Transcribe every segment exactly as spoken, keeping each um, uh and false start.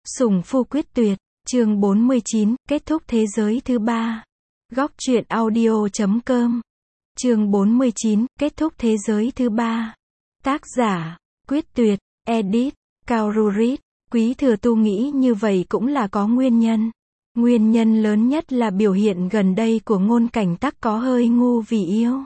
Sủng phu quyết tuyệt, chương bốn mươi chín, kết thúc thế giới thứ ba. Góc truyện audio chấm com. Chương bốn mươi chín, kết thúc thế giới thứ ba. Tác giả, Quyết Tuyệt, edit, Cao Rurit. Quý thừa tu nghĩ như vậy cũng là có nguyên nhân. Nguyên nhân lớn nhất là biểu hiện gần đây của Ngôn Cảnh Tắc có hơi ngu vì yêu.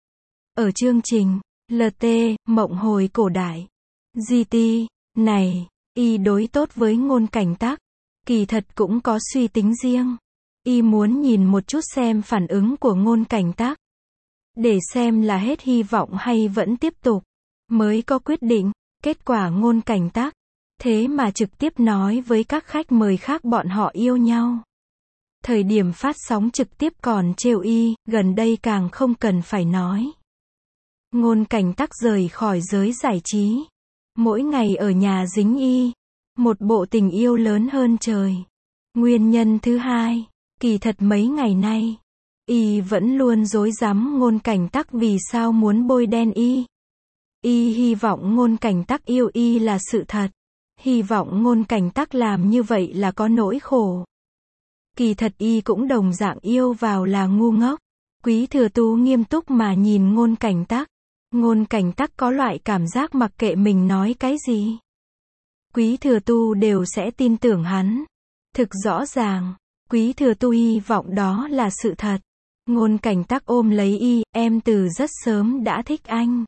Ở chương trình, lờ tê, Mộng Hồi Cổ Đại, giê tê, này, y đối tốt với Ngôn Cảnh Tắc. Kỳ thật cũng có suy tính riêng. Y muốn nhìn một chút xem phản ứng của Ngôn Cảnh Tắc. Để xem là hết hy vọng hay vẫn tiếp tục. Mới có quyết định. Kết quả Ngôn Cảnh Tắc thế mà trực tiếp nói với các khách mời khác bọn họ yêu nhau. Thời điểm phát sóng trực tiếp còn trêu y, gần đây càng không cần phải nói. Ngôn Cảnh Tắc rời khỏi giới giải trí. Mỗi ngày ở nhà dính y. Một bộ tình yêu lớn hơn trời. Nguyên nhân thứ hai, kỳ thật mấy ngày nay, y vẫn luôn rối rắm Ngôn Cảnh Tắc vì sao muốn bôi đen y. Y hy vọng Ngôn Cảnh Tắc yêu y là sự thật. Hy vọng Ngôn Cảnh Tắc làm như vậy là có nỗi khổ. Kỳ thật y cũng đồng dạng yêu vào là ngu ngốc. Quý thừa tú nghiêm túc mà nhìn Ngôn Cảnh Tắc. Ngôn Cảnh Tắc có loại cảm giác mặc kệ mình nói cái gì, Quý thừa tu đều sẽ tin tưởng hắn. Thực rõ ràng, Quý thừa tu hy vọng đó là sự thật. Ngôn Cảnh Tắc ôm lấy y, em từ rất sớm đã thích anh.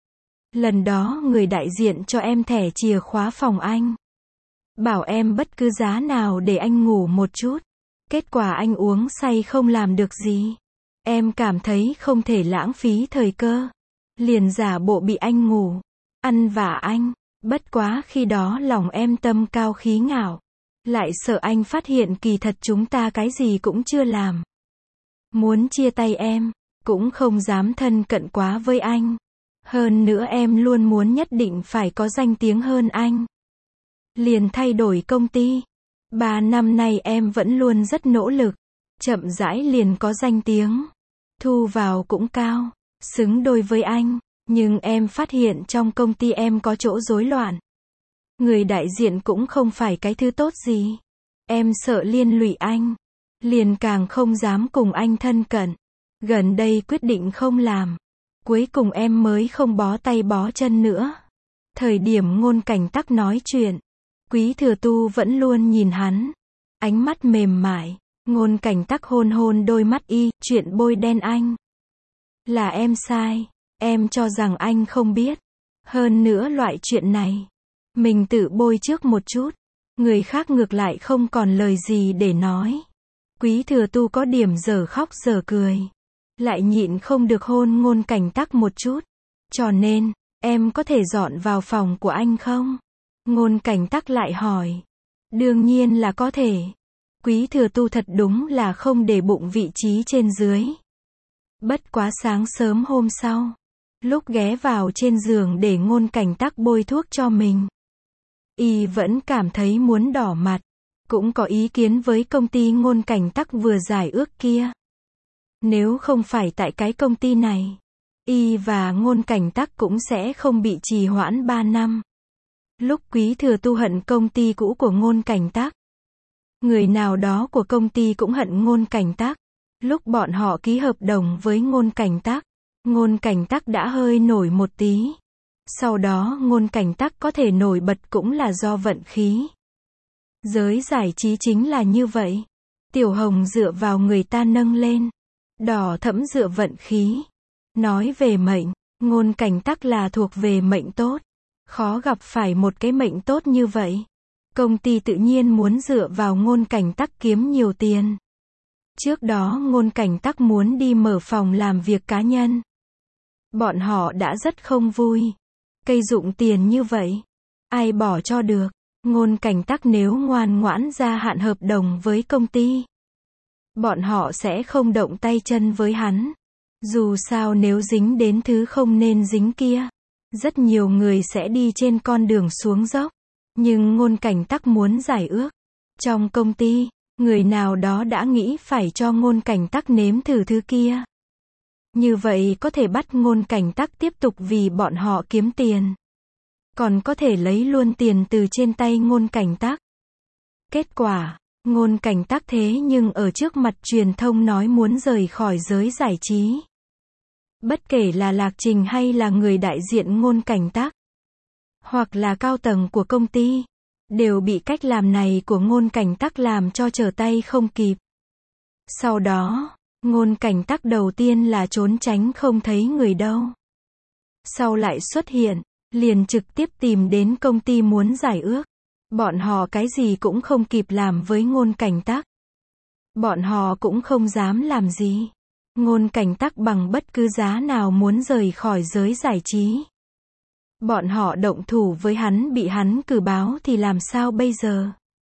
Lần đó người đại diện cho em thẻ chìa khóa phòng anh. Bảo em bất cứ giá nào để anh ngủ một chút. Kết quả anh uống say không làm được gì. Em cảm thấy không thể lãng phí thời cơ. Liền giả bộ bị anh ngủ, ăn vạ anh. Bất quá khi đó lòng em tâm cao khí ngạo. Lại sợ anh phát hiện kỳ thật chúng ta cái gì cũng chưa làm. Muốn chia tay em, cũng không dám thân cận quá với anh. Hơn nữa em luôn muốn nhất định phải có danh tiếng hơn anh. Liền thay đổi công ty. Ba năm nay em vẫn luôn rất nỗ lực. Chậm rãi liền có danh tiếng. Thu vào cũng cao, xứng đôi với anh. Nhưng em phát hiện trong công ty em có chỗ rối loạn. Người đại diện cũng không phải cái thứ tốt gì. Em sợ liên lụy anh. Liền càng không dám cùng anh thân cận. Gần đây quyết định không làm. Cuối cùng em mới không bó tay bó chân nữa. Thời điểm Ngôn Cảnh Tắc nói chuyện, Quý thừa tu vẫn luôn nhìn hắn. Ánh mắt mềm mại. Ngôn Cảnh Tắc hôn hôn đôi mắt y, chuyện bôi đen anh. Là em sai. Em cho rằng anh không biết. Hơn nữa loại chuyện này, mình tự bôi trước một chút. Người khác ngược lại không còn lời gì để nói. Quý thừa tu có điểm dở khóc dở cười. Lại nhịn không được hôn Ngôn Cảnh Tắc một chút. Cho nên, em có thể dọn vào phòng của anh không? Ngôn Cảnh Tắc lại hỏi. Đương nhiên là có thể. Quý thừa tu thật đúng là không để bụng vị trí trên dưới. Bất quá sáng sớm hôm sau, lúc ghé vào trên giường để Ngôn Cảnh Tắc bôi thuốc cho mình, y vẫn cảm thấy muốn đỏ mặt. Cũng có ý kiến với công ty Ngôn Cảnh Tắc vừa giải ước kia. Nếu không phải tại cái công ty này, y và Ngôn Cảnh Tắc cũng sẽ không bị trì hoãn ba năm. Lúc Quý thừa tu hận công ty cũ của Ngôn Cảnh Tắc, người nào đó của công ty cũng hận Ngôn Cảnh Tắc. Lúc bọn họ ký hợp đồng với Ngôn Cảnh Tắc, Ngôn Cảnh Tắc đã hơi nổi một tí. Sau đó Ngôn Cảnh Tắc có thể nổi bật cũng là do vận khí. Giới giải trí chính là như vậy. Tiểu hồng dựa vào người ta nâng lên. Đỏ thẫm dựa vận khí. Nói về mệnh, Ngôn Cảnh Tắc là thuộc về mệnh tốt. Khó gặp phải một cái mệnh tốt như vậy. Công ty tự nhiên muốn dựa vào Ngôn Cảnh Tắc kiếm nhiều tiền. Trước đó Ngôn Cảnh Tắc muốn đi mở phòng làm việc cá nhân. Bọn họ đã rất không vui. Cây dụng tiền như vậy, ai bỏ cho được. Ngôn Cảnh Tắc nếu ngoan ngoãn gia hạn hợp đồng với công ty, bọn họ sẽ không động tay chân với hắn. Dù sao nếu dính đến thứ không nên dính kia, rất nhiều người sẽ đi trên con đường xuống dốc. Nhưng Ngôn Cảnh Tắc muốn giải ước. Trong công ty, người nào đó đã nghĩ phải cho Ngôn Cảnh Tắc nếm thử thứ kia. Như vậy có thể bắt Ngôn Cảnh Tắc tiếp tục vì bọn họ kiếm tiền. Còn có thể lấy luôn tiền từ trên tay Ngôn Cảnh Tắc. Kết quả, Ngôn Cảnh Tắc thế nhưng ở trước mặt truyền thông nói muốn rời khỏi giới giải trí. Bất kể là Lạc Trình hay là người đại diện Ngôn Cảnh Tắc, hoặc là cao tầng của công ty, đều bị cách làm này của Ngôn Cảnh Tắc làm cho trở tay không kịp. Sau đó, Ngôn Cảnh Tắc đầu tiên là trốn tránh không thấy người đâu. Sau lại xuất hiện, liền trực tiếp tìm đến công ty muốn giải ước. Bọn họ cái gì cũng không kịp làm với Ngôn Cảnh Tắc. Bọn họ cũng không dám làm gì. Ngôn Cảnh Tắc bằng bất cứ giá nào muốn rời khỏi giới giải trí. Bọn họ động thủ với hắn bị hắn cử báo thì làm sao bây giờ?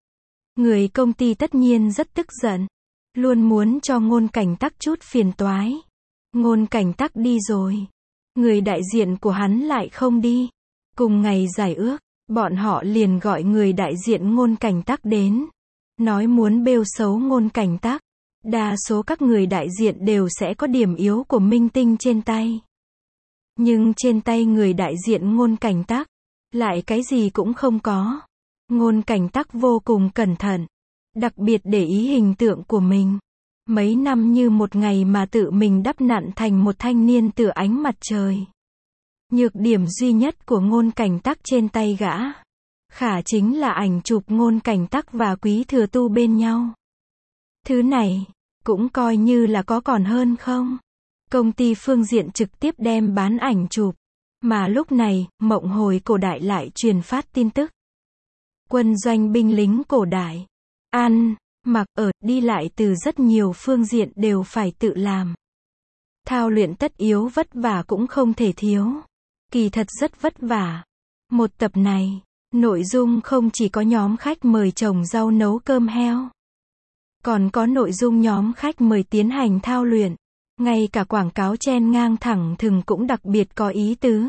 Người công ty tất nhiên rất tức giận. Luôn muốn cho Ngôn Cảnh Tắc chút phiền toái. Ngôn Cảnh Tắc đi rồi. Người đại diện của hắn lại không đi. Cùng ngày giải ước, bọn họ liền gọi người đại diện Ngôn Cảnh Tắc đến. Nói muốn bêu xấu Ngôn Cảnh Tắc. Đa số các người đại diện đều sẽ có điểm yếu của minh tinh trên tay. Nhưng trên tay người đại diện Ngôn Cảnh Tắc, lại cái gì cũng không có. Ngôn Cảnh Tắc vô cùng cẩn thận. Đặc biệt để ý hình tượng của mình. Mấy năm như một ngày mà tự mình đắp nặn thành một thanh niên tựa ánh mặt trời. Nhược điểm duy nhất của Ngôn Cảnh Tắc trên tay gã khả chính là ảnh chụp Ngôn Cảnh Tắc và Quý Thừa Tu bên nhau. Thứ này, cũng coi như là có còn hơn không? Công ty phương diện trực tiếp đem bán ảnh chụp. Mà lúc này, Mộng Hồi Cổ Đại lại truyền phát tin tức. Quân doanh binh lính cổ đại, ăn, mặc, ở, đi lại từ rất nhiều phương diện đều phải tự làm. Thao luyện tất yếu vất vả cũng không thể thiếu. Kỳ thật rất vất vả. Một tập này, nội dung không chỉ có nhóm khách mời trồng rau nấu cơm heo. Còn có nội dung nhóm khách mời tiến hành thao luyện. Ngay cả quảng cáo chen ngang thẳng thừng cũng đặc biệt có ý tứ.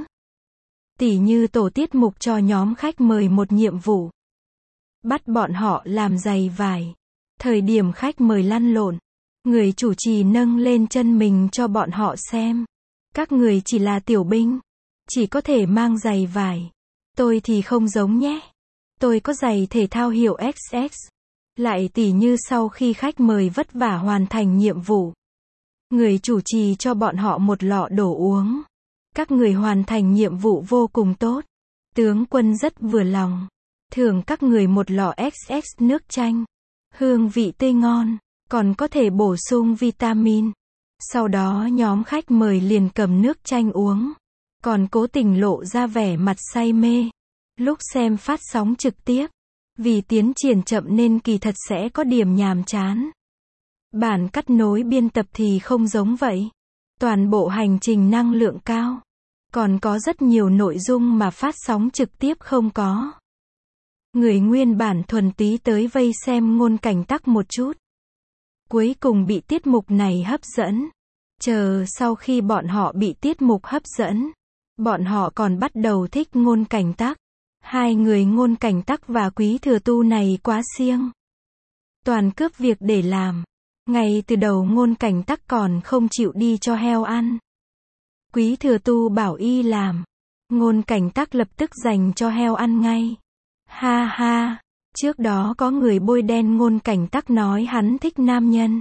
Tỉ như tổ tiết mục cho nhóm khách mời một nhiệm vụ. Bắt bọn họ làm giày vải. Thời điểm khách mời lăn lộn, người chủ trì nâng lên chân mình cho bọn họ xem. Các người chỉ là tiểu binh, chỉ có thể mang giày vải. Tôi thì không giống nhé. Tôi có giày thể thao hiệu ích ét. Lại tỉ như sau khi khách mời vất vả hoàn thành nhiệm vụ, người chủ trì cho bọn họ một lọ đồ uống. Các người hoàn thành nhiệm vụ vô cùng tốt. Tướng quân rất vừa lòng. Thưởng các người một lọ ích ét nước chanh. Hương vị tươi ngon, còn có thể bổ sung vitamin. Sau đó nhóm khách mời liền cầm nước chanh uống. Còn cố tình lộ ra vẻ mặt say mê. Lúc xem phát sóng trực tiếp, vì tiến triển chậm nên kỳ thật sẽ có điểm nhàm chán. Bản cắt nối biên tập thì không giống vậy. Toàn bộ hành trình năng lượng cao. Còn có rất nhiều nội dung mà phát sóng trực tiếp không có. Người nguyên bản thuần túy tới vây xem Ngôn Cảnh Tắc một chút. Cuối cùng bị tiết mục này hấp dẫn. Chờ sau khi bọn họ bị tiết mục hấp dẫn, bọn họ còn bắt đầu thích Ngôn Cảnh Tắc. Hai người Ngôn Cảnh Tắc và Quý Thừa Tu này quá siêng. Toàn cướp việc để làm. Ngay từ đầu Ngôn Cảnh Tắc còn không chịu đi cho heo ăn. Quý Thừa Tu bảo y làm. Ngôn Cảnh Tắc lập tức dành cho heo ăn ngay. Ha ha, trước đó có người bôi đen Ngôn Cảnh Tắc nói hắn thích nam nhân.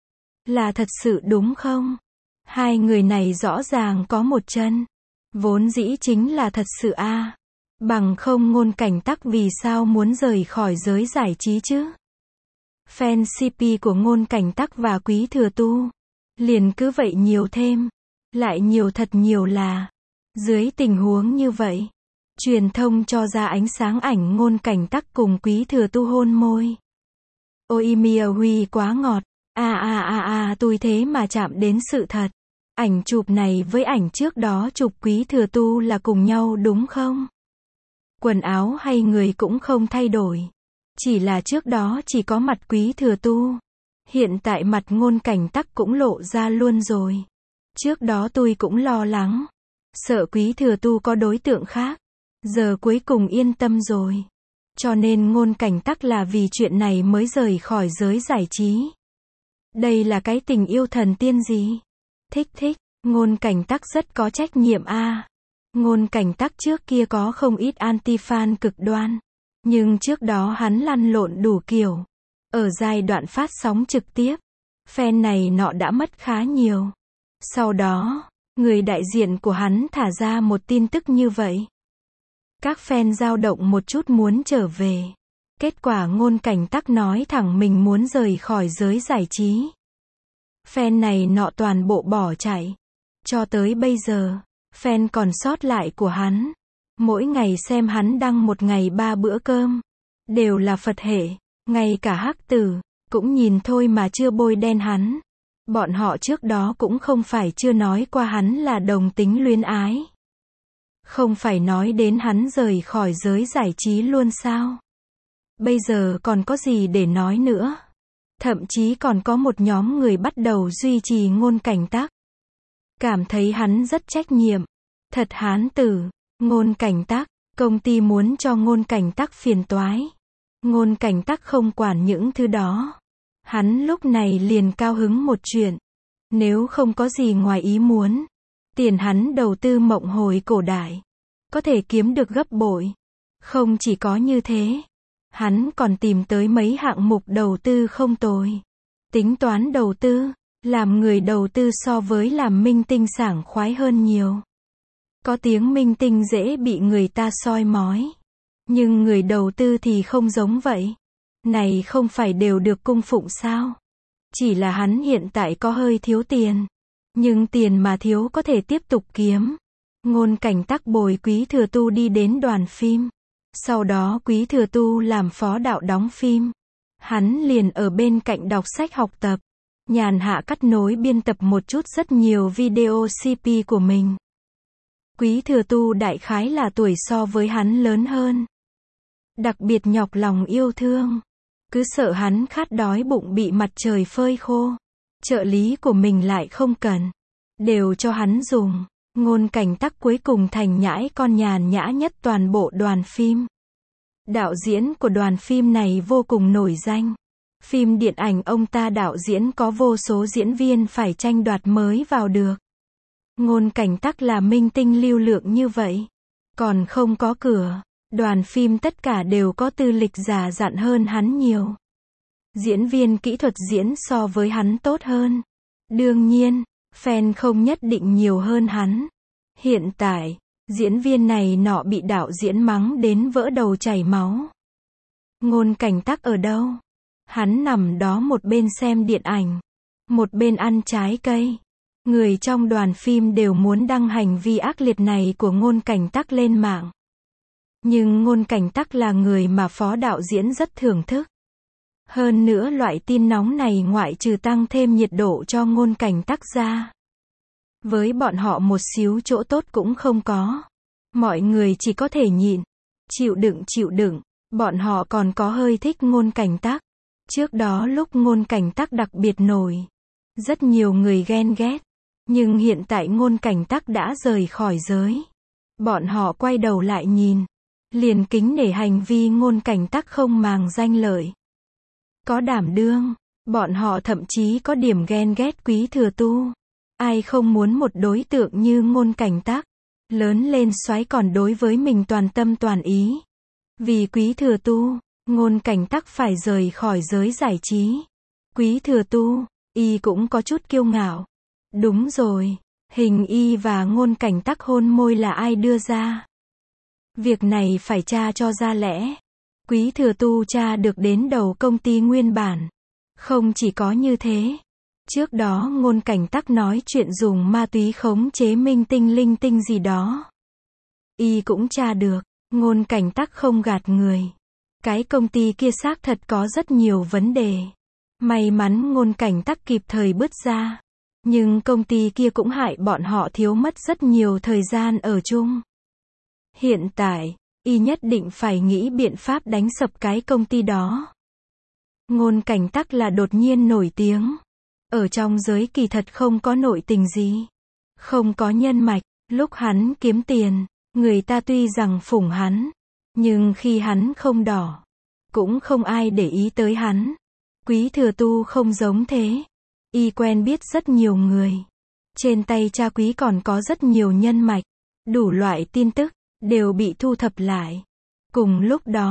Là thật sự đúng không? Hai người này rõ ràng có một chân. Vốn dĩ chính là thật sự a. À. Bằng không Ngôn Cảnh Tắc vì sao muốn rời khỏi giới giải trí chứ? Fan xê pê của Ngôn Cảnh Tắc và Quý Thừa Tu liền cứ vậy nhiều thêm. Lại nhiều thật nhiều là. Dưới tình huống như vậy, truyền thông cho ra ánh sáng ảnh Ngôn Cảnh Tắc cùng Quý Thừa Tu hôn môi. Ôi Mia Huy quá ngọt. À à à à tôi thế mà chạm đến sự thật. Ảnh chụp này với ảnh trước đó chụp Quý Thừa Tu là cùng nhau đúng không? Quần áo hay người cũng không thay đổi. Chỉ là trước đó chỉ có mặt Quý Thừa Tu. Hiện tại mặt Ngôn Cảnh Tắc cũng lộ ra luôn rồi. Trước đó tôi cũng lo lắng. Sợ Quý Thừa Tu có đối tượng khác. Giờ cuối cùng yên tâm rồi. Cho nên Ngôn Cảnh Tắc là vì chuyện này mới rời khỏi giới giải trí. Đây là cái tình yêu thần tiên gì? Thích thích, Ngôn Cảnh Tắc rất có trách nhiệm a. À. Ngôn Cảnh Tắc trước kia có không ít anti-fan cực đoan. Nhưng trước đó hắn lăn lộn đủ kiểu. Ở giai đoạn phát sóng trực tiếp, fan này nọ đã mất khá nhiều. Sau đó, người đại diện của hắn thả ra một tin tức như vậy. Các fan dao động một chút muốn trở về. Kết quả Ngôn Cảnh Tắc nói thẳng mình muốn rời khỏi giới giải trí. Fan này nọ toàn bộ bỏ chạy. Cho tới bây giờ, fan còn sót lại của hắn, mỗi ngày xem hắn đăng một ngày ba bữa cơm, đều là Phật hệ, ngay cả Hắc Tử, cũng nhìn thôi mà chưa bôi đen hắn. Bọn họ trước đó cũng không phải chưa nói qua hắn là đồng tính luyến ái. Không phải nói đến hắn rời khỏi giới giải trí luôn sao? Bây giờ còn có gì để nói nữa? Thậm chí còn có một nhóm người bắt đầu duy trì Ngôn Cảnh Tắc. Cảm thấy hắn rất trách nhiệm. Thật hán tử. Ngôn Cảnh Tắc, công ty muốn cho Ngôn Cảnh Tắc phiền toái. Ngôn Cảnh Tắc không quản những thứ đó. Hắn lúc này liền cao hứng một chuyện. Nếu không có gì ngoài ý muốn, tiền hắn đầu tư mộng hồi cổ đại, có thể kiếm được gấp bội. Không chỉ có như thế, hắn còn tìm tới mấy hạng mục đầu tư không tồi. Tính toán đầu tư, làm người đầu tư so với làm minh tinh sảng khoái hơn nhiều. Có tiếng minh tinh dễ bị người ta soi mói. Nhưng người đầu tư thì không giống vậy. Này không phải đều được cung phụng sao? Chỉ là hắn hiện tại có hơi thiếu tiền. Nhưng tiền mà thiếu có thể tiếp tục kiếm. Ngôn Cảnh Tắc bồi Quý Thừa Tu đi đến đoàn phim. Sau đó Quý Thừa Tu làm phó đạo đóng phim. Hắn liền ở bên cạnh đọc sách học tập. Nhàn hạ cắt nối biên tập một chút rất nhiều video xê pê của mình. Quý Thừa Tu đại khái là tuổi so với hắn lớn hơn. Đặc biệt nhọc lòng yêu thương. Cứ sợ hắn khát đói bụng bị mặt trời phơi khô. Trợ lý của mình lại không cần. Đều cho hắn dùng. Ngôn Cảnh Tắc cuối cùng thành nhãi con nhàn nhã nhất toàn bộ đoàn phim. Đạo diễn của đoàn phim này vô cùng nổi danh. Phim điện ảnh ông ta đạo diễn có vô số diễn viên phải tranh đoạt mới vào được. Ngôn Cảnh Tắc là minh tinh lưu lượng như vậy. Còn không có cửa. Đoàn phim tất cả đều có tư lịch già dặn hơn hắn nhiều. Diễn viên kỹ thuật diễn so với hắn tốt hơn. Đương nhiên, fan không nhất định nhiều hơn hắn. Hiện tại, diễn viên này nọ bị đạo diễn mắng đến vỡ đầu chảy máu. Ngôn Cảnh Tắc ở đâu? Hắn nằm đó một bên xem điện ảnh, một bên ăn trái cây. Người trong đoàn phim đều muốn đăng hành vi ác liệt này của Ngôn Cảnh Tắc lên mạng. Nhưng Ngôn Cảnh Tắc là người mà phó đạo diễn rất thưởng thức. Hơn nữa loại tin nóng này ngoại trừ tăng thêm nhiệt độ cho Ngôn Cảnh Tắc ra, với bọn họ một xíu chỗ tốt cũng không có. Mọi người chỉ có thể nhịn, chịu đựng chịu đựng. Bọn họ còn có hơi thích Ngôn Cảnh Tắc. Trước đó lúc Ngôn Cảnh Tắc đặc biệt nổi, rất nhiều người ghen ghét. Nhưng hiện tại Ngôn Cảnh Tắc đã rời khỏi giới. Bọn họ quay đầu lại nhìn, liền kính nể hành vi Ngôn Cảnh Tắc không màng danh lợi. Có đảm đương, bọn họ thậm chí có điểm ghen ghét Quý Thừa Tu. Ai không muốn một đối tượng như Ngôn Cảnh Tắc, lớn lên soái còn đối với mình toàn tâm toàn ý. Vì Quý Thừa Tu, Ngôn Cảnh Tắc phải rời khỏi giới giải trí. Quý Thừa Tu, y cũng có chút kiêu ngạo. Đúng rồi, hình y và Ngôn Cảnh Tắc hôn môi là ai đưa ra? Việc này phải tra cho ra lẽ. Quý Thừa Tu tra được đến đầu công ty nguyên bản. Không chỉ có như thế. Trước đó Ngôn Cảnh Tắc nói chuyện dùng ma túy khống chế minh tinh linh tinh gì đó. Y cũng tra được. Ngôn Cảnh Tắc không gạt người. Cái công ty kia xác thật có rất nhiều vấn đề. May mắn Ngôn Cảnh Tắc kịp thời bứt ra. Nhưng công ty kia cũng hại bọn họ thiếu mất rất nhiều thời gian ở chung. Hiện tại, y nhất định phải nghĩ biện pháp đánh sập cái công ty đó. Ngôn Cảnh Tắc là đột nhiên nổi tiếng. Ở trong giới kỳ thật không có nội tình gì. Không có nhân mạch. Lúc hắn kiếm tiền, người ta tuy rằng phủng hắn. Nhưng khi hắn không đỏ, cũng không ai để ý tới hắn. Quý Thừa Tu không giống thế. Y quen biết rất nhiều người. Trên tay cha Quý còn có rất nhiều nhân mạch. Đủ loại tin tức, đều bị thu thập lại. Cùng lúc đó,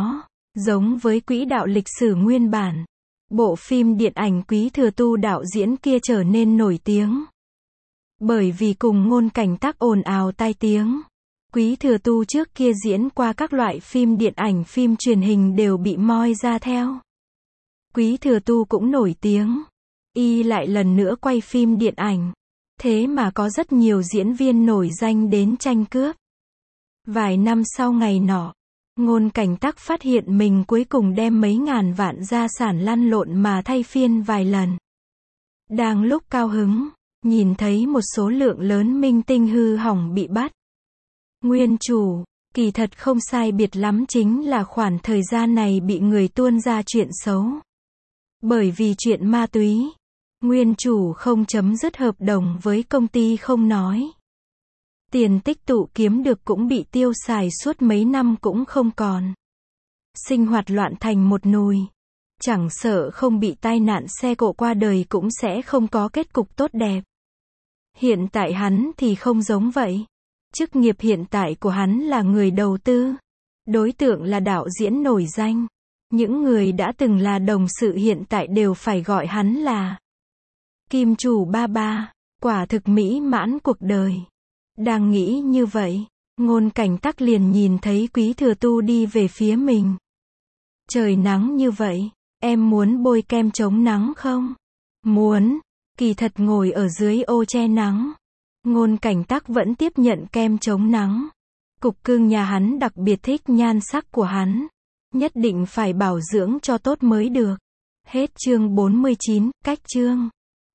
Giống với quỹ đạo lịch sử nguyên bản, bộ phim điện ảnh Quý Thừa Tu đạo diễn kia trở nên nổi tiếng. Bởi vì cùng Ngôn Cảnh Tác ồn ào tai tiếng, Quý Thừa Tu trước kia diễn qua các loại phim điện ảnh, phim truyền hình đều bị moi ra theo. Quý Thừa Tu cũng nổi tiếng, y lại lần nữa quay phim điện ảnh. Thế mà có rất nhiều diễn viên nổi danh đến tranh cướp. Vài năm sau ngày nọ, Ngôn Cảnh Tác phát hiện mình cuối cùng đem mấy ngàn vạn gia sản lăn lộn mà thay phiên vài lần. Đang lúc cao hứng, nhìn thấy một số lượng lớn minh tinh hư hỏng bị bắt. Nguyên chủ, kỳ thật không sai biệt lắm chính là khoảng thời gian này bị người tuôn ra chuyện xấu. Bởi vì chuyện ma túy, nguyên chủ không chấm dứt hợp đồng với công ty không nói. Tiền tích tụ kiếm được cũng bị tiêu xài suốt mấy năm cũng không còn. Sinh hoạt loạn thành một nùi. Chẳng sợ không bị tai nạn xe cộ qua đời cũng sẽ không có kết cục tốt đẹp. Hiện tại hắn thì không giống vậy. Chức nghiệp hiện tại của hắn là người đầu tư. Đối tượng là đạo diễn nổi danh. Những người đã từng là đồng sự hiện tại đều phải gọi hắn là Kim chủ ba ba. Quả thực mỹ mãn cuộc đời. Đang nghĩ như vậy, Ngôn Cảnh Tác liền nhìn thấy Quý Thừa Tu đi về phía mình. Trời nắng như vậy, em muốn bôi kem chống nắng không? Muốn. Kỳ thật ngồi ở dưới ô che nắng, Ngôn Cảnh Tác vẫn tiếp nhận kem chống nắng. Cục cưng nhà hắn đặc biệt thích nhan sắc của hắn. Nhất định phải bảo dưỡng cho tốt mới được. Hết chương bốn mươi chín, cách chương.